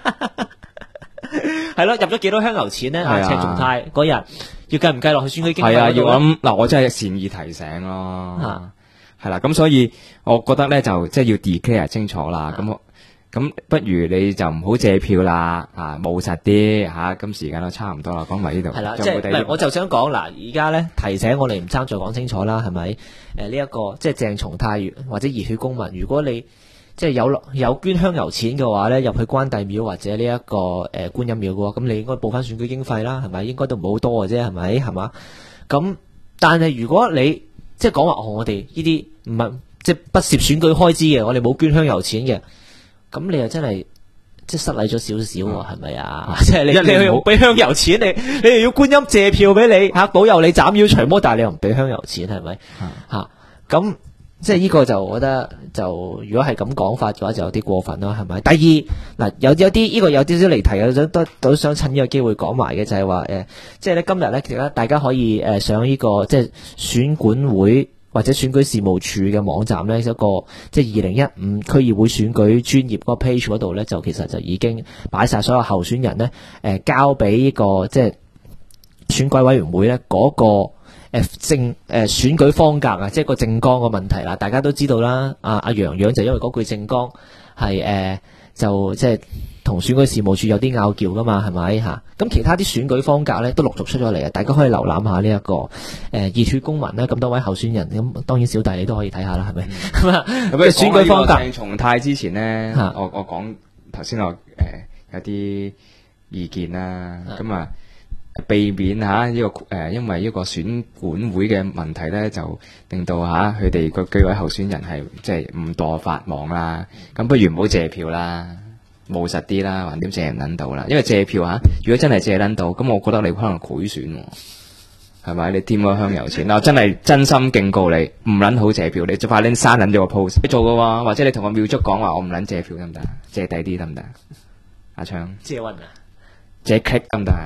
係咯，入咗幾多香油錢咧？赤松泰嗰日要計唔計落去選區經費？ 係啊，要諗嗱，我真係善意提醒咯。係啦，咁所以我覺得咧就即係要 declare 清楚啦。咁不如你就唔好借票啦，務實啲吓。咁時間都差唔多啦，講埋呢度。係啦，即係我就想講嗱，而家咧提醒我哋唔爭再講清楚啦，係咪？呢一個即係鄭松泰或者熱血公民，如果你即係有捐香油錢嘅話咧，入去關帝廟或者呢一個觀音廟嘅話，咁你應該報翻選舉經費啦，係咪？應該都唔好多嘅啫，係咪？係嘛？咁但係如果你即係講話我哋呢啲唔係即係不涉選舉開支嘅，我哋冇捐香油錢嘅。咁你又真係即係失禮咗少少喎，係咪啊？即係你又俾香油錢，你又要觀音借票俾你吓，保佑你斬妖除魔，但係你又唔俾香油錢，係咪？咁即係呢個就我覺得就如果係咁講法嘅話，就有啲過分啦，係咪？第二嗱，有啲呢個有啲少離題，都想趁呢個機會講埋嘅就係話即係咧今日咧，其實大家可以上呢個即係選管會或者選舉事務處嘅網站咧，一個即係2015區議會選舉專業嗰個 page 嗰度咧，就其實就已經擺晒所有候選人咧，交俾呢個即係選舉委員會咧嗰個選舉方格啊，即係個政綱個問題啦。大家都知道啦，阿楊洋就因為嗰句政綱係就即係同選舉事務處有啲拗撬噶嘛，係咪吓？咁其他啲選舉方格咧都陸續出咗嚟啊！大家可以瀏覽下呢一個熱血公民咧，咁多位候選人，咁當然小弟你都可以睇下啦，係咪？咁選舉方格鄭松泰之前咧，我講頭先我有啲意見啦，咁避免呢個因為呢個選管會嘅問題咧，就令到佢哋個幾位候選人係即係誤墮法網啦。咁不如唔好借票啦，務實啲啦，橫掂借唔撚到啦。因為借票如果真係借撚到，咁我覺得你可能賄選，係咪？你添咗香油錢，我真心警告你，唔撚好借票，你最快拎刪撚咗個 post。你做嘅喎，或者你同個廟祝講話，我唔撚借票得唔得？借低啲得唔得？阿昌借運啊！ 借 click 得唔得？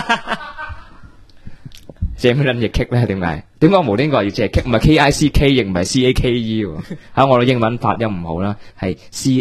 借咩撚嘢 click 咧？點解我無端端話要借 click？唔係 KICK， 亦唔係 CAKE 喎。我哋英文發音唔好啦，係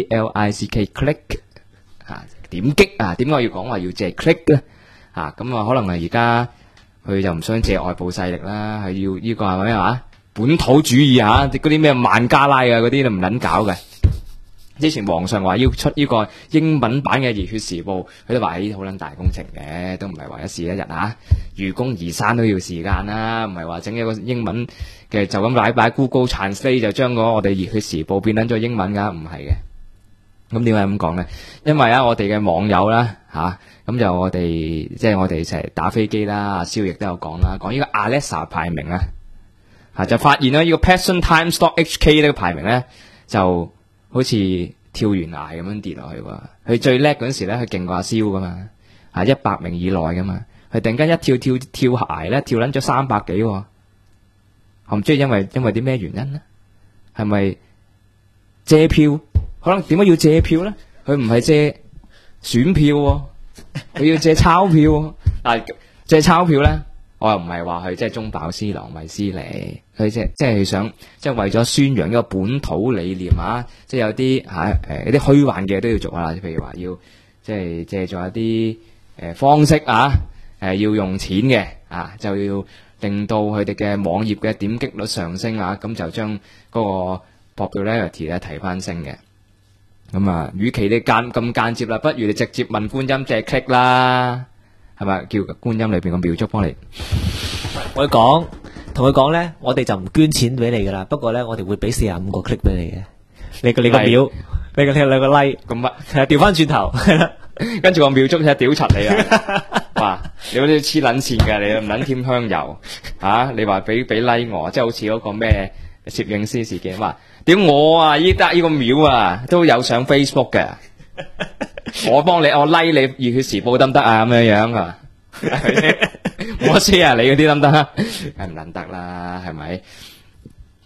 CLICK click 點擊點解我要講話要借 click 咧？咁可能係而家佢就唔想借外部勢力啦，係要呢個係咪本土主義嗰啲咩孟加拉嗰啲都唔撚搞嘅。之前皇上話要出呢個英文版嘅《熱血時報》，佢都話呢啲好撚大工程嘅，都唔係話一時一日愚公移山都要時間啦，唔係話整一個英文嘅就咁擺 Google Translate 就將我哋《熱血時報》變撚咗英文㗎，唔係嘅。咁點解咁講呢？因為我哋嘅網友啦咁就我哋即係我哋成日打飛機啦，阿蕭亦都有講啦，講呢個 Alexa 排名就發現呢個 PassionTime.HK 呢個排名呢，就好似跳懸崖咁樣跌落去喎。佢最叻嗰陣時咧，佢勁過阿蕭噶嘛，100名以內噶嘛。佢突然間一跳崖咧，跳撚咗300幾喎。我唔知因為啲咩原因呢？係咪借票？可能點解要借票咧？佢唔係借選票喎，佢要借鈔票喎。但係借鈔票咧，我又唔係話佢即係中飽私囊為私利，佢即係想即係為咗宣揚一個本土理念即係有啲有啲虛幻嘅都要做啦。譬如話要即係借助一啲方式要用錢嘅就要令到佢哋嘅網頁嘅點擊率上升咁就將嗰個 popularity 咧提翻升嘅。咁與其你咁間接啦，不如你直接問觀音借 click 啦，係咪？叫觀音裏邊個廟祝幫你。 我同佢講咧，我哋就唔捐錢俾你噶啦，不過咧我哋會俾45個 click 俾你嘅。你個廟，你個 like 咁乜？係調翻轉頭， 跟住個廟祝就屌柒你啊！哇！你嗰啲黐撚線嘅，你唔撚添香油你話俾 like 我，即係好似嗰個咩攝影師事件話，屌我依家呢個廟都有上 Facebook 嘅，我幫你我 like 你熱血時報得唔得咁樣我 share 你嗰啲得唔得？係唔撚得啦，係咪？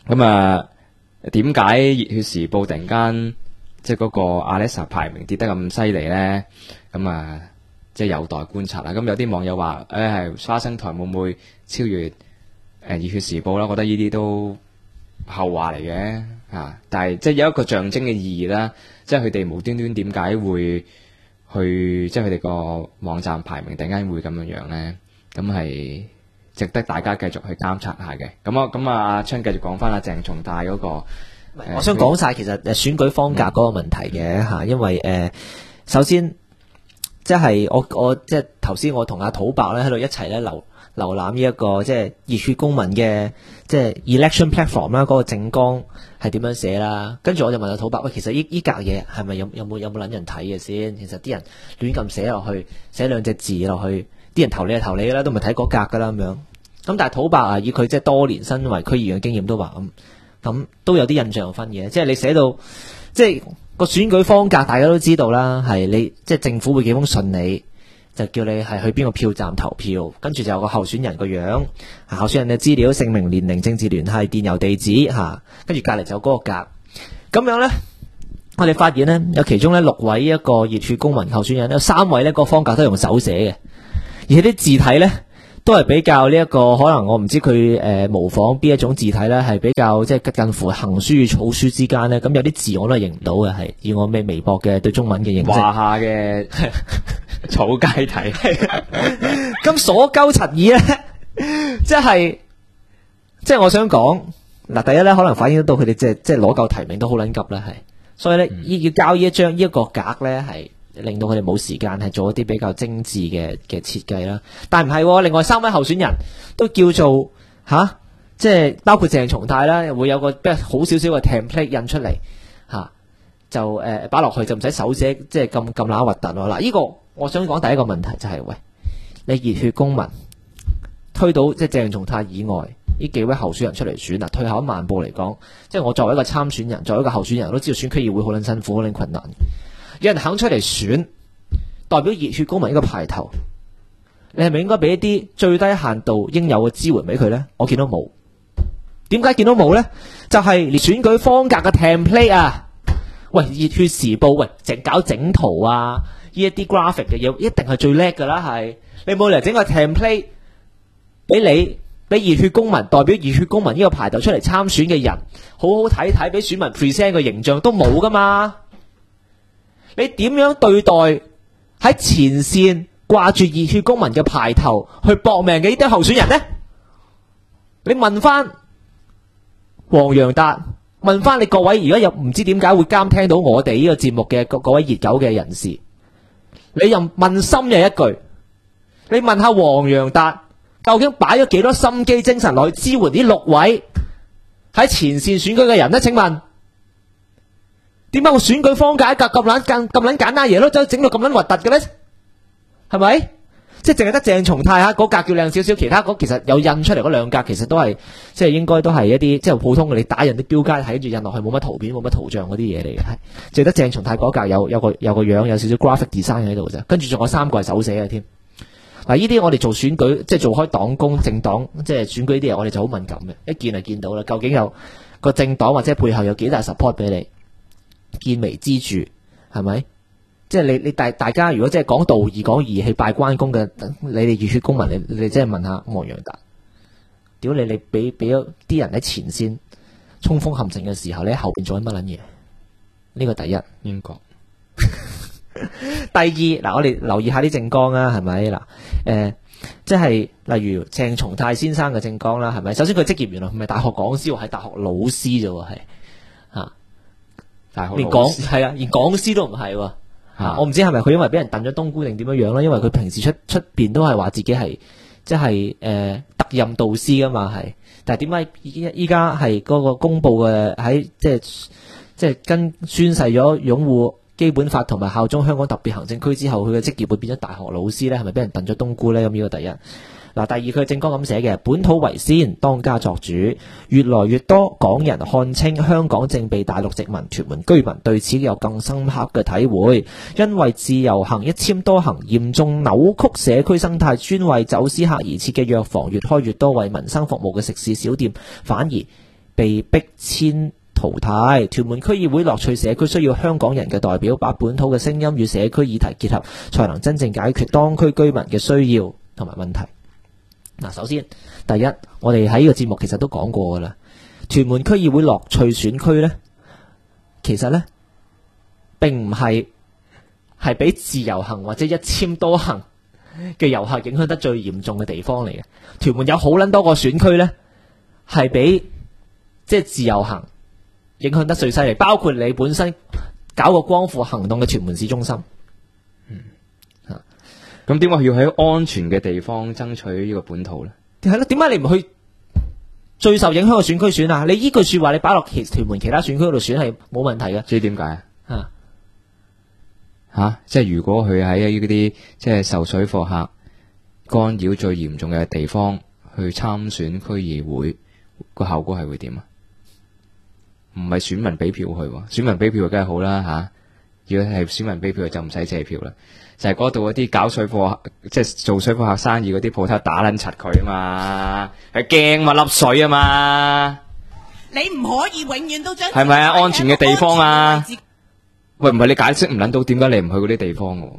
咁啊，點解熱血時報突然間即係嗰個 Alexa 排名跌得咁犀利咧？咁啊，即係有待觀察啦。咁有啲網友話，係花生台會唔會超越熱血時報啦？我覺得呢啲都後話嚟嘅嚇，但係即係有一個象徵嘅意義啦。即係佢哋無端端點解會去，即係佢哋個網站排名突然間會咁樣樣咧？咁係值得大家繼續去監察下嘅。咁啊，阿昌繼續講翻阿鄭松泰嗰個。 我想講晒其實選舉方格嗰個問題嘅嚇，因為首先即係我即係頭先我同阿土伯咧喺度一齊咧瀏覽呢一個即係熱血公民嘅即係 election platform 啦，嗰個政綱係點樣寫啦？跟住我就問阿土伯，喂，其實依格嘢係咪有冇撚人睇嘅先？其實啲人亂咁寫落去，寫兩隻字落去，啲人投你就投你啦，都唔係睇嗰格噶啦咁樣。咁但係土伯啊，以佢即係多年身為區議員嘅經驗都話咁都有啲印象分嘅，即係你寫到即係個選舉方格，大家都知道啦，係你即係政府會寄封信你，就叫你係去邊個票站投票，跟住就有個候選人個樣，候選人嘅資料、姓名、年齡、政治聯繫、電郵地址嚇，跟住隔離就有嗰個格。咁樣呢，我哋發現呢，有其中呢6位一個熱血公民候選人，有3位呢個方格都係用手寫嘅，而且啲字體呢，都係比較呢一個，可能我唔知佢模仿邊一種字體咧，係比較即係近乎行書與草書之間咧。咁有啲字我都係認唔到嘅，係以我微博嘅對中文嘅認識。 華夏嘅草階體。 咁所鳩陳意咧，即係我想講嗱，第一咧可能反映到佢哋即係攞夠提名都好撚急啦，係。所以咧要交呢一個格咧係。令到佢哋冇時間係做一啲比較精緻嘅設計啦，但唔係，另外3位候選人都叫做即係包括鄭松泰啦，會有個比較好少少嘅 template 印出嚟就擺落去就唔使手寫，即係咁乸核突喎。嗱，呢個我想講第一個問題就係，喂，你熱血公民推到即係鄭松泰以外呢幾位候選人出嚟選啊，退後1萬步嚟講，即係我作為一個參選人，作為一個候選人，我都知道選區議會好撚辛苦，好撚困難。有人肯出嚟選，代表熱血公民呢個牌頭，你係咪應該俾一啲最低限度應有嘅支援俾佢呢？我見到冇，點解見到冇呢？就係連選舉方格嘅 template 啊，喂，熱血時報，喂，搞整圖啊，呢一啲 graphic 嘅嘢一定係最叻噶啦，係你冇嚟整個 template 俾熱血公民代表熱血公民呢個牌頭出嚟參選嘅人，好好睇睇，俾選民 present 個形象都冇噶嘛？你點樣對待喺前線掛住熱血公民嘅牌頭去搏命嘅呢啲候選人呢？你問翻黃洋達，問翻你各位而家又唔知點解會監聽到我哋呢個節目嘅各位熱狗嘅人士，你又問深嘅一句，你問下黃洋達究竟擺咗幾多心機精神落去支援呢6位喺前線選舉嘅人呢？請問點解個選舉方格一格咁撚簡單嘢咯，就整到咁撚核突嘅咧？係咪？即係淨係得鄭松泰嗰格叫靚少少，其他嗰其實有印出嚟嗰2格，其實都係即係應該都係一啲即係普通嘅，你打印啲標楷睇住印落去冇乜圖片冇乜圖像嗰啲嘢嚟嘅，係淨係得鄭松泰嗰格有個樣有少少 graphic design 喺度啫，跟住仲有3個係手寫嘅添。嗱，呢啲我哋做選舉即係做開黨工政黨即係選舉呢啲嘢，我哋就好敏感嘅，一見就見到啦。究竟有個政黨或者背後有幾大 support 俾你？見微知著係咪？即係你大家如果即係講道義講義氣拜關公嘅，你哋熱血公民，你即係問下黃洋達，屌你俾咗啲人喺前線衝鋒陷陣嘅時候，你喺後邊做緊乜撚嘢？呢個第一。 英國。 第二嗱，我哋留意下啲政綱啊，係咪嗱？即係例如鄭松泰先生嘅政綱啦，係咪？首先佢職業原來唔係大學講師，係大學老師啫喎，係嚇。大學連講師都唔係喎。我唔知係咪佢因為俾人燉咗冬菇定點樣樣啦？因為佢平時出邊都係話自己係即係特任導師噶嘛，係。但係點解依家係嗰個公佈嘅喺即係跟宣誓咗擁護基本法同埋效忠香港特別行政區之後，佢嘅職業會變咗大學老師咧？係咪俾人燉咗冬菇咧？咁呢個第一。嗱，第二佢嘅政綱咁寫嘅，本土為先，當家作主，越來越多港人看清香港正被大陸殖民，屯門居民對此有更深刻嘅體會，因為自由行一簽多行，嚴重扭曲社區生態，專為走私客而設嘅藥房越開越多，為民生服務嘅食肆小店反而被逼遷淘汰。屯門區議會樂趣社區需要香港人嘅代表，把本土嘅聲音與社區議題結合，才能真正解決當區居民嘅需要同埋問題。嗱，首先第一，我哋喺呢個節目其實都講過噶啦，屯門區議會樂趣選區呢，其實呢並唔係俾自由行或者一簽多行嘅遊客影響得最嚴重嘅地方嚟嘅。屯門有好撚多個選區呢，係俾即係自由行影響得最犀利，包括你本身搞個光復行動嘅屯門市中心。 咁點解要喺安全嘅地方爭取呢個本土呢？ 係咯，點解你唔去最受影響嘅選區選啊？你依句說話你擺落屯門其他選區嗰度選係冇問題嘅。 知點解啊？即係如果佢喺嗰啲即係受水貨客干擾最嚴重嘅地方去參選區議會，個效果係會點啊？唔係選民俾票去，選民俾票梗係好啦吓。如果係選民俾票就唔使借票啦，就係嗰度嗰啲搞水貨即係做水貨客生意嗰啲鋪頭打撚柒佢啊嘛，係驚嘛，粒水啊嘛。 你唔可以永遠都將係咪啊？安全嘅地方啊！喂，唔係你解釋唔捻到點解你唔去嗰啲地方嘅？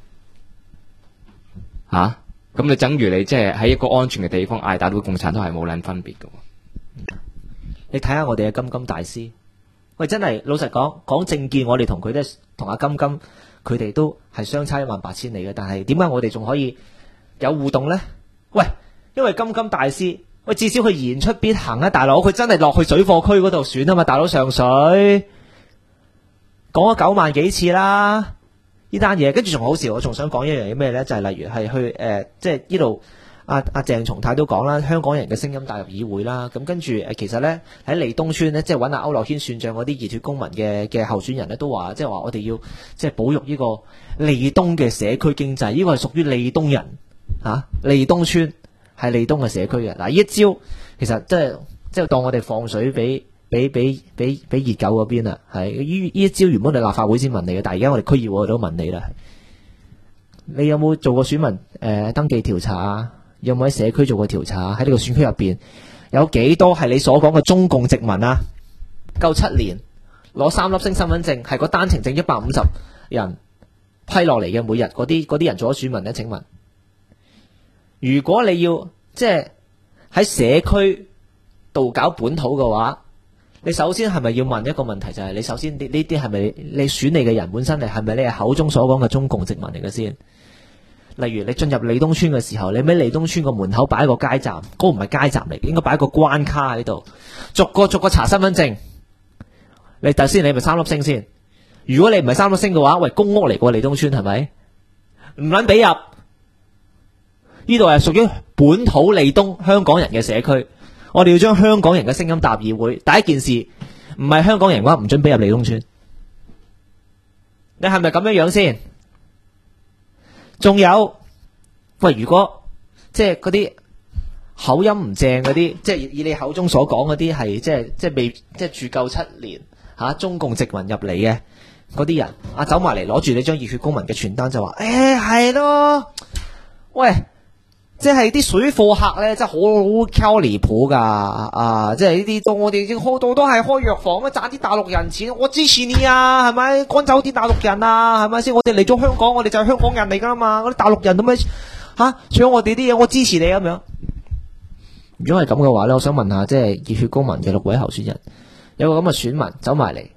吓，咁你等於你即係喺一個安全嘅地方嗌打到共產黨係冇捻分別嘅。 你睇下我哋嘅金金大師，喂，真係老實講政見，我哋同佢都同阿金金佢哋都係相差18000里嘅，但係點解我哋仲可以有互動呢？喂，因為金金大師，喂，至少佢言出必行啊，大佬，佢真係落去水貨區嗰度選啊嘛，大佬，上水講咗9萬幾次啦，呢單嘢，跟住仲好笑，我仲想講一樣嘢咩呢？就係例如係去即係呢度阿鄭松泰都講啦，香港人嘅聲音帶入議會啦，咁跟住其實呢，喺利東村呢，即係揾阿區諾軒算賬嗰啲熱血公民嘅候選人呢，都話即係話我哋要即係保育呢個利東嘅社區經濟，呢個係屬於利東人利東村係利東嘅社區嘅。嗱，呢一招其實即係當我哋放水俾熱狗嗰邊啦，係呢一招原本係立法會先問你嘅，但係而家我哋區議會都問你啦。你有冇做過選民登記調查啊？有冇喺社區做過調查啊？喺呢個選區入邊有幾多係你所講嘅中共殖民啊？夠7年攞3粒星身份證，係個單程證150人批落嚟嘅，每日嗰啲人做咗選民呢？請問，如果你要即係喺社區度搞本土嘅話，你首先係咪要問一個問題，就係你首先呢啲係咪你選你嘅人本身係咪你係口中所講嘅中共殖民嚟嘅先？例如你進入利東村嘅時候，你喺利東村個門口擺一個街站，嗰個唔係街站嚟，應該擺一個關卡喺度，逐個查身份證。你首先你係咪3粒星先？如果你唔係3粒星嘅話，喂，公屋嚟過利東村係咪？唔撚俾入？呢度係屬於本土利東香港人嘅社區。我哋要將香港人嘅聲音搭議會。第一件事唔係香港人嘅話，唔准俾入利東村。你係咪咁樣先？仲有，喂，如果即係嗰啲口音唔正嗰啲，即係以你口中所講嗰啲係即係未即係住夠7年中共殖民入嚟嘅嗰啲人，走埋嚟攞住你張熱血公民嘅傳單就話，係咯，喂。即係啲水貨客咧，真係好鳩離譜噶即係呢啲我哋好多都係開藥房賺啲大陸人錢，我支持你啊，係咪？趕走啲大陸人啊，係咪先？我哋嚟咗香港，我哋就係香港人嚟噶啦嘛，嗰啲大陸人咁樣搶我哋啲嘢，我支持你咁樣。如果係咁嘅話咧，我想問下，即係熱血公民嘅6位候選人，有個咁嘅選民走埋嚟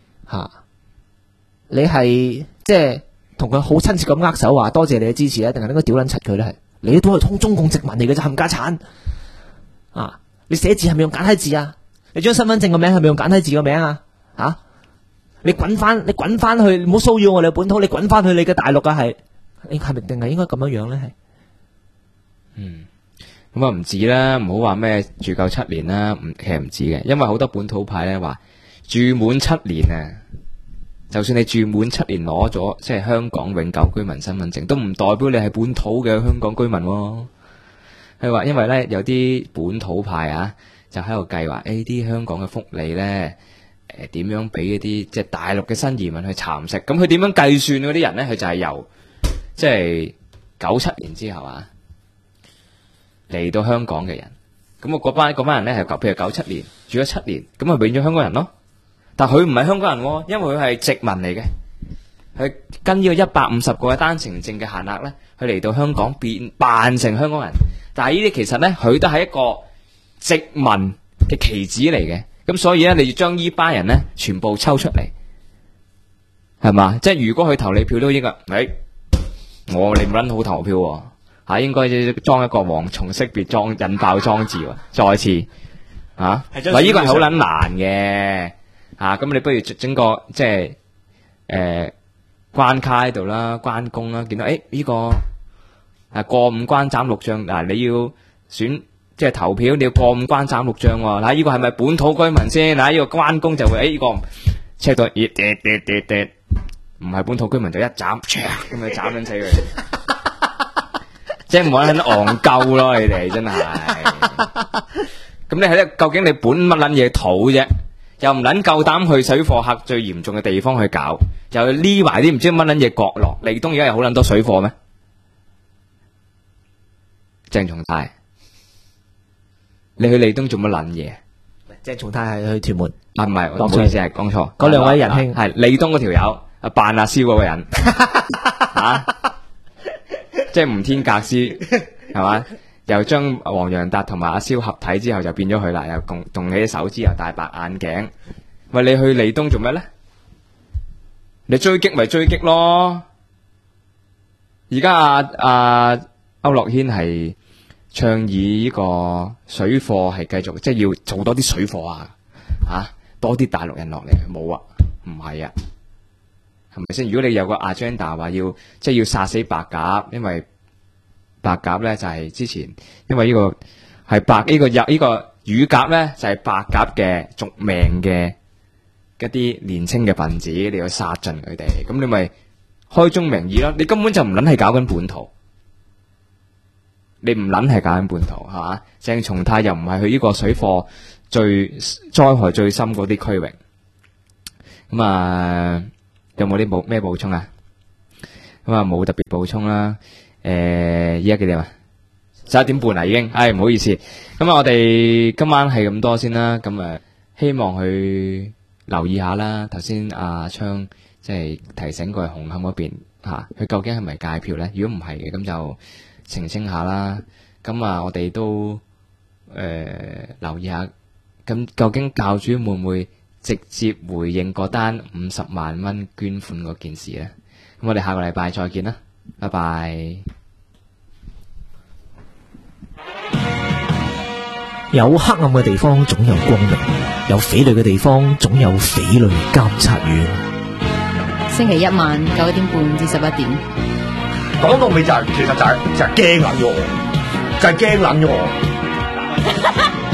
你係即係同佢好親切咁握手話多謝你嘅支持咧，定係應該屌撚柒佢咧？係？你都係中共殖民嚟嘅啫，冚家鏟你寫字係咪用簡體字啊？你張身份證個名係咪用簡體字個名啊？你滾翻去，唔好騷擾我哋本土，你滾翻去你嘅大陸啊！係咪定係應該咁樣樣咧？ 咁唔止啦，唔好話咩住夠7年啦，其實唔止嘅，因為好多本土派咧話住滿7年啊。就算你住滿7年攞咗即係香港永久居民身份證，都唔代表你係本土嘅香港居民喎。佢話因為咧有啲本土派就喺度計劃啲香港嘅福利咧點樣俾一啲即係大陸嘅新移民去蠶食。咁佢點樣計算嗰啲人咧？佢就係由即係97年之後嚟到香港嘅人， 咁我嗰班人咧係譬如97年住咗7年，咁咪變咗香港人咯。但佢唔係香港人喎，因為佢係殖民嚟嘅，佢跟呢個150個嘅單程證嘅限額咧，佢嚟到香港扮成香港人。但係呢啲其實咧，佢都係一個殖民嘅棋子嚟嘅。咁所以咧，你要將呢班人咧全部抽出嚟，係嘛？即係如果佢投你票都應該，你唔撚好投票喎。應該裝一個蝗蟲識別引爆裝置喎，再次嗱，呢個係好撚難嘅咁你不如整個即係關卡喺度啦，關公啦，見到呢個過5關斬6將嗱，你要選即係投票，你要過5關斬6將喎，嗱呢個係咪本土居民先？嗱呢個關公就會呢個車到唔係本土居民就一斬咁樣斬撚死佢。即係冇人戇鳩咯，你哋真係。咁你喺度究竟你本乜撚嘢土啫？又唔撚夠膽去水貨客最嚴重嘅地方去搞，又匿埋啲唔知乜撚嘢角落。利東而家有好撚多水貨咩？鄭松泰，你去利東做乜撚嘢？ 鄭松泰係去屯門。 唔係，唔好意思係講錯。 嗰兩位仁兄係利東嗰條友扮阿蕭嗰個人即係吳天格斯係嘛？又將黃洋達同埋阿蕭合體之後就變咗佢啦，又動起手指，又戴白眼鏡。喂，你去利東做咩咧？你追擊咪追擊咯！而家阿區諾軒係倡議呢個水貨係繼續，即係要做多啲水貨多啲大陸人落嚟。冇啊，唔係啊。係咪先？如果你有個 agenda 話即係要殺死白鴿，因為白鴿咧就係之前，因為呢個係呢個乳鴿咧就係白鴿嘅續命嘅一啲年青嘅分子，你要殺盡佢哋，咁你咪開宗明義咯。你根本就唔撚係搞緊本土，你唔撚係搞緊本土，係嘛？鄭松泰又唔係去呢個水貨最災害最深嗰啲區域，咁有冇啲咩補充啊？咁冇特別補充啦。依家幾點啊？11點半啦已經。唔好意思。咁我哋今晚係咁多先啦。咁希望佢留意下啦。頭先阿昌即係提醒過紅磡嗰邊佢究竟係咪戒票咧？如果唔係嘅，咁就澄清下啦。咁我哋都留意下。咁究竟教主會唔會直接回應嗰單50萬蚊捐款嗰件事咧？咁我哋下個禮拜再見啦，拜拜。 有黑暗嘅地方總有光明，有匪類嘅地方總有匪類監察院。 星期一晚9點半至11點。 講到尾就係其實就係驚撚咗我，就係驚撚咗我。